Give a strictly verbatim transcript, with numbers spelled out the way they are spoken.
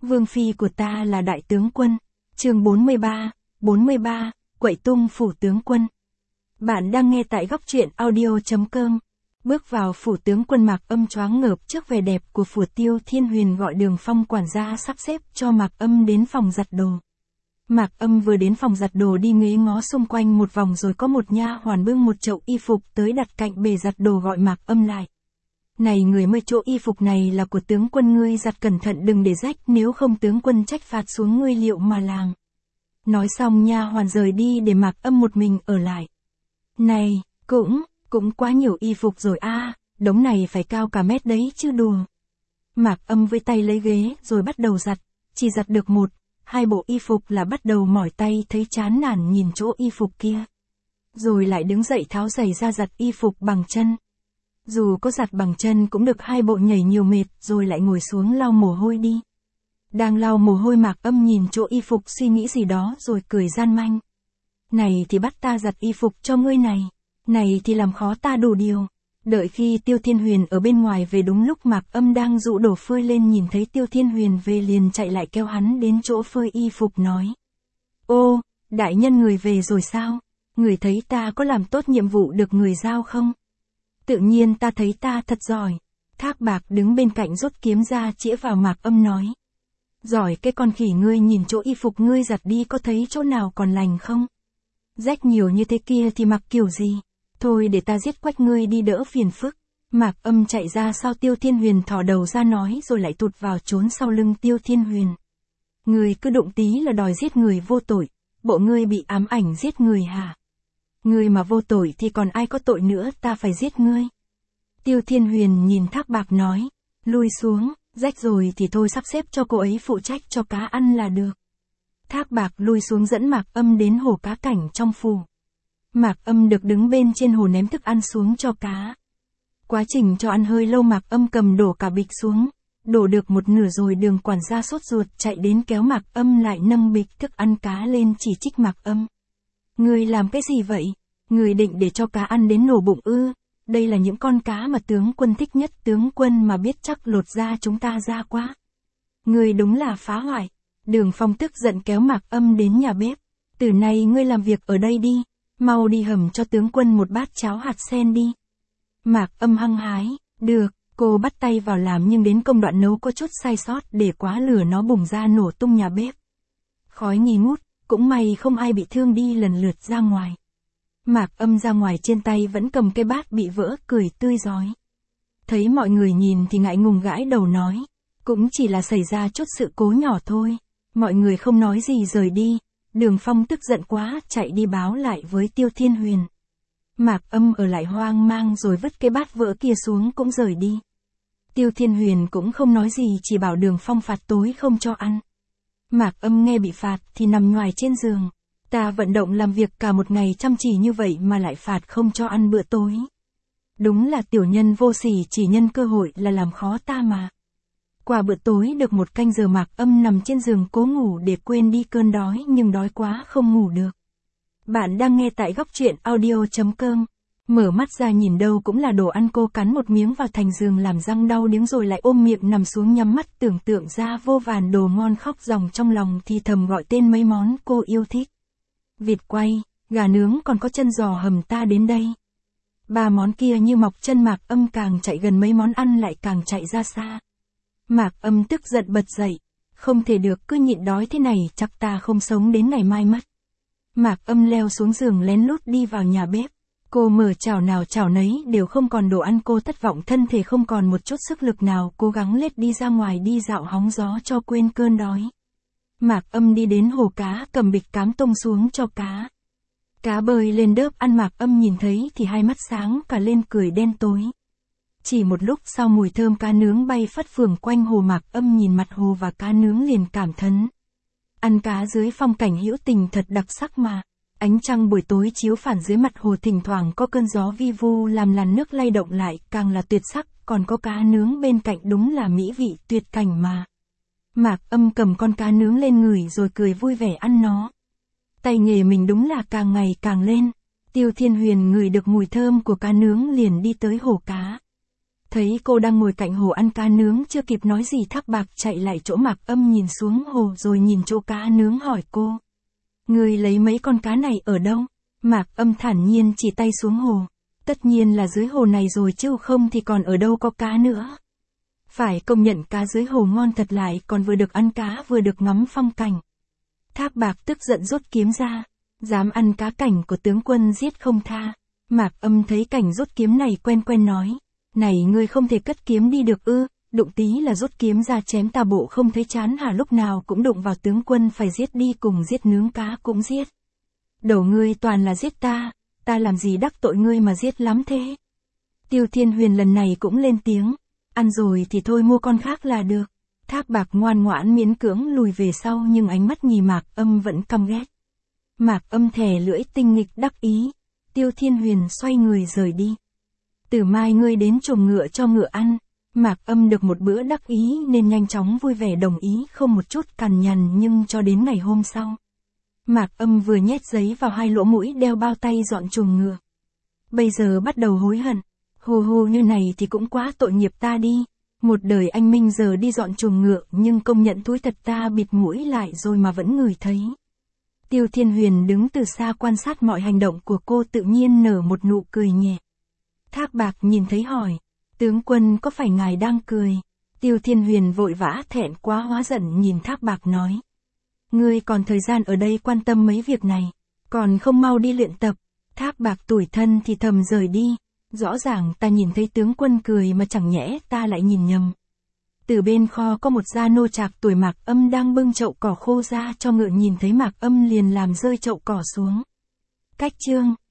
Vương phi của ta là đại tướng quân. Chương bốn mươi ba, bốn mươi ba, Quậy tung phủ tướng quân. Bạn đang nghe tại góc truyện audio chấm com. Bước vào phủ tướng quân Mạc Âm choáng ngợp trước vẻ đẹp của phủ Tiêu Thiên Huyền, gọi Đường Phong quản gia sắp xếp cho Mạc Âm đến phòng giặt đồ. Mạc Âm vừa đến phòng giặt đồ đi ngế ngó xung quanh một vòng rồi có một nha hoàn bưng một chậu y phục tới đặt cạnh bề giặt đồ, gọi Mạc Âm lại. Này người mới, chỗ y phục này là của tướng quân, ngươi giặt cẩn thận đừng để rách, nếu không tướng quân trách phạt xuống ngươi liệu mà làm. Nói xong nha hoàn rời đi để Mạc Âm một mình ở lại. Này, cũng, cũng quá nhiều y phục rồi a, à, đống này phải cao cả mét đấy chứ đùa. Mạc Âm với tay lấy ghế rồi bắt đầu giặt, chỉ giặt được một, hai bộ y phục là bắt đầu mỏi tay, thấy chán nản nhìn chỗ y phục kia. Rồi lại đứng dậy tháo giày ra giặt y phục bằng chân. Dù có giặt bằng chân cũng được hai bộ nhảy nhiều mệt, rồi lại ngồi xuống lau mồ hôi đi. Đang lau mồ hôi, Mạc Âm nhìn chỗ y phục suy nghĩ gì đó rồi cười gian manh. Này thì bắt ta giặt y phục cho ngươi này, này thì làm khó ta đủ điều. Đợi khi Tiêu Thiên Huyền ở bên ngoài về, đúng lúc Mạc Âm đang dụ đổ phơi lên, nhìn thấy Tiêu Thiên Huyền về liền chạy lại kéo hắn đến chỗ phơi y phục nói. Ô, đại nhân người về rồi sao? Người thấy ta có làm tốt nhiệm vụ được người giao không? Tự nhiên ta thấy ta thật giỏi. Thác Bạc đứng bên cạnh rút kiếm ra chĩa vào Mạc Âm nói. Giỏi cái con khỉ ngươi, nhìn chỗ y phục ngươi giặt đi, có thấy chỗ nào còn lành không? Rách nhiều như thế kia thì mặc kiểu gì? Thôi để ta giết quách ngươi đi đỡ phiền phức. Mạc Âm chạy ra sau Tiêu Thiên Huyền, thò đầu ra nói rồi lại tụt vào trốn sau lưng Tiêu Thiên Huyền. Ngươi cứ đụng tí là đòi giết người vô tội, bộ ngươi bị ám ảnh giết người hả? Ngươi mà vô tội thì còn ai có tội nữa, ta phải giết ngươi. Tiêu Thiên Huyền nhìn Thác Bạc nói, lui xuống, rách rồi thì thôi sắp xếp cho cô ấy phụ trách cho cá ăn là được. Thác Bạc lui xuống dẫn Mạc Âm đến hồ cá cảnh trong phủ. Mạc Âm được đứng bên trên hồ ném thức ăn xuống cho cá. Quá trình cho ăn hơi lâu, Mạc Âm cầm đổ cả bịch xuống. Đổ được một nửa rồi Đường quản gia sốt ruột chạy đến kéo Mạc Âm lại, nâng bịch thức ăn cá lên chỉ trích Mạc Âm. Người làm cái gì vậy? Người định để cho cá ăn đến nổ bụng ư? Đây là những con cá mà tướng quân thích nhất, tướng quân mà biết chắc lột da chúng ta ra quá. Người đúng là phá hoại. Đường Phong tức giận kéo Mạc Âm đến nhà bếp. Từ nay ngươi làm việc ở đây đi, mau đi hầm cho tướng quân một bát cháo hạt sen đi. Mạc Âm hăng hái, được, cô bắt tay vào làm, nhưng đến công đoạn nấu có chút sai sót, để quá lửa nó bùng ra nổ tung nhà bếp. Khói nghi ngút, cũng may không ai bị thương, đi lần lượt ra ngoài. Mạc Âm ra ngoài trên tay vẫn cầm cái bát bị vỡ, cười tươi rói. Thấy mọi người nhìn thì ngại ngùng gãi đầu nói, cũng chỉ là xảy ra chút sự cố nhỏ thôi. Mọi người không nói gì rời đi. Đường Phong tức giận quá, chạy đi báo lại với Tiêu Thiên Huyền. Mạc Âm ở lại hoang mang rồi vứt cái bát vỡ kia xuống cũng rời đi. Tiêu Thiên Huyền cũng không nói gì, chỉ bảo Đường Phong phạt tối không cho ăn. Mạc Âm nghe bị phạt thì nằm nhoài trên giường. Ta vận động làm việc cả một ngày chăm chỉ như vậy mà lại phạt không cho ăn bữa tối. Đúng là tiểu nhân vô sỉ, chỉ nhân cơ hội là làm khó ta mà. Qua bữa tối được một canh giờ, Mạc Âm nằm trên giường cố ngủ để quên đi cơn đói, nhưng đói quá không ngủ được. Bạn đang nghe tại góc truyện audio chấm com. Mở mắt ra nhìn đâu cũng là đồ ăn, cô cắn một miếng vào thành giường làm răng đau điếng rồi lại ôm miệng nằm xuống nhắm mắt, tưởng tượng ra vô vàn đồ ngon, khóc ròng trong lòng thì thầm gọi tên mấy món cô yêu thích. Vịt quay, gà nướng, còn có chân giò hầm, ta đến đây. Ba món kia như mọc chân, Mạc Âm càng chạy gần mấy món ăn lại càng chạy ra xa. Mạc Âm tức giận bật dậy. Không thể được, cứ nhịn đói thế này chắc ta không sống đến ngày mai mất. Mạc Âm leo xuống giường lén lút đi vào nhà bếp. Cô mở chảo nào chảo nấy đều không còn đồ ăn, cô thất vọng, thân thể không còn một chút sức lực nào, cố gắng lết đi ra ngoài đi dạo hóng gió cho quên cơn đói. Mạc Âm đi đến hồ cá, cầm bịch cám tông xuống cho cá. Cá bơi lên đớp ăn, Mạc Âm nhìn thấy thì hai mắt sáng cả lên, cười đen tối. Chỉ một lúc sau mùi thơm cá nướng bay phất phường quanh hồ, Mạc Âm nhìn mặt hồ và cá nướng liền cảm thán. Ăn cá dưới phong cảnh hữu tình thật đặc sắc mà. Ánh trăng buổi tối chiếu phản dưới mặt hồ, thỉnh thoảng có cơn gió vi vu làm làn nước lay động lại, càng là tuyệt sắc, còn có cá nướng bên cạnh đúng là mỹ vị tuyệt cảnh mà. Mạc Âm cầm con cá nướng lên ngửi rồi cười vui vẻ ăn nó. Tay nghề mình đúng là càng ngày càng lên. Tiêu Thiên Huyền ngửi được mùi thơm của cá nướng liền đi tới hồ cá. Thấy cô đang ngồi cạnh hồ ăn cá nướng, chưa kịp nói gì Thác Bạc chạy lại chỗ Mạc Âm, nhìn xuống hồ rồi nhìn chỗ cá nướng hỏi cô. Ngươi lấy mấy con cá này ở đâu? Mạc Âm thản nhiên chỉ tay xuống hồ. Tất nhiên là dưới hồ này rồi chứ không thì còn ở đâu có cá nữa. Phải công nhận cá dưới hồ ngon thật, lại còn vừa được ăn cá vừa được ngắm phong cảnh. Thác Bạc tức giận rút kiếm ra. Dám ăn cá Cảnh của tướng quân giết không tha. Mạc Âm thấy Cảnh rút kiếm này quen quen nói. Này ngươi không thể cất kiếm đi được ư, đụng tí là rút kiếm ra chém ta bộ không thấy chán hả, lúc nào cũng đụng vào tướng quân phải giết đi, cùng giết nướng cá cũng giết. Đầu ngươi toàn là giết ta, ta làm gì đắc tội ngươi mà giết lắm thế. Tiêu Thiên Huyền lần này cũng lên tiếng, ăn rồi thì thôi mua con khác là được. Thác Bạc ngoan ngoãn miễn cưỡng lùi về sau, nhưng ánh mắt nhìn Mạc Âm vẫn căm ghét. Mạc Âm thè lưỡi tinh nghịch đắc ý. Tiêu Thiên Huyền xoay người rời đi. Từ mai ngươi đến chuồng ngựa cho ngựa ăn. Mạc Âm được một bữa đắc ý nên nhanh chóng vui vẻ đồng ý, không một chút cằn nhằn. Nhưng cho đến ngày hôm sau, Mạc Âm vừa nhét giấy vào hai lỗ mũi, đeo bao tay dọn chuồng ngựa. Bây giờ bắt đầu hối hận. Hù hù như này thì cũng quá tội nghiệp ta đi. Một đời anh minh giờ đi dọn chuồng ngựa, nhưng công nhận thúi thật, ta bịt mũi lại rồi mà vẫn ngửi thấy. Tiêu Thiên Huyền đứng từ xa quan sát mọi hành động của cô, tự nhiên nở một nụ cười nhẹ. Thác Bạc nhìn thấy hỏi, tướng quân có phải ngài đang cười? Tiêu Thiên Huyền vội vã thẹn quá hóa giận nhìn Thác Bạc nói. Ngươi còn thời gian ở đây quan tâm mấy việc này, còn không mau đi luyện tập. Thác Bạc tủi thân thì thầm rời đi. Rõ ràng ta nhìn thấy tướng quân cười mà chẳng nhẽ ta lại nhìn nhầm. Từ bên kho có một gia nô trạc tuổi Mạc Âm đang bưng chậu cỏ khô ra cho ngựa, nhìn thấy Mạc Âm liền làm rơi chậu cỏ xuống. Cách chương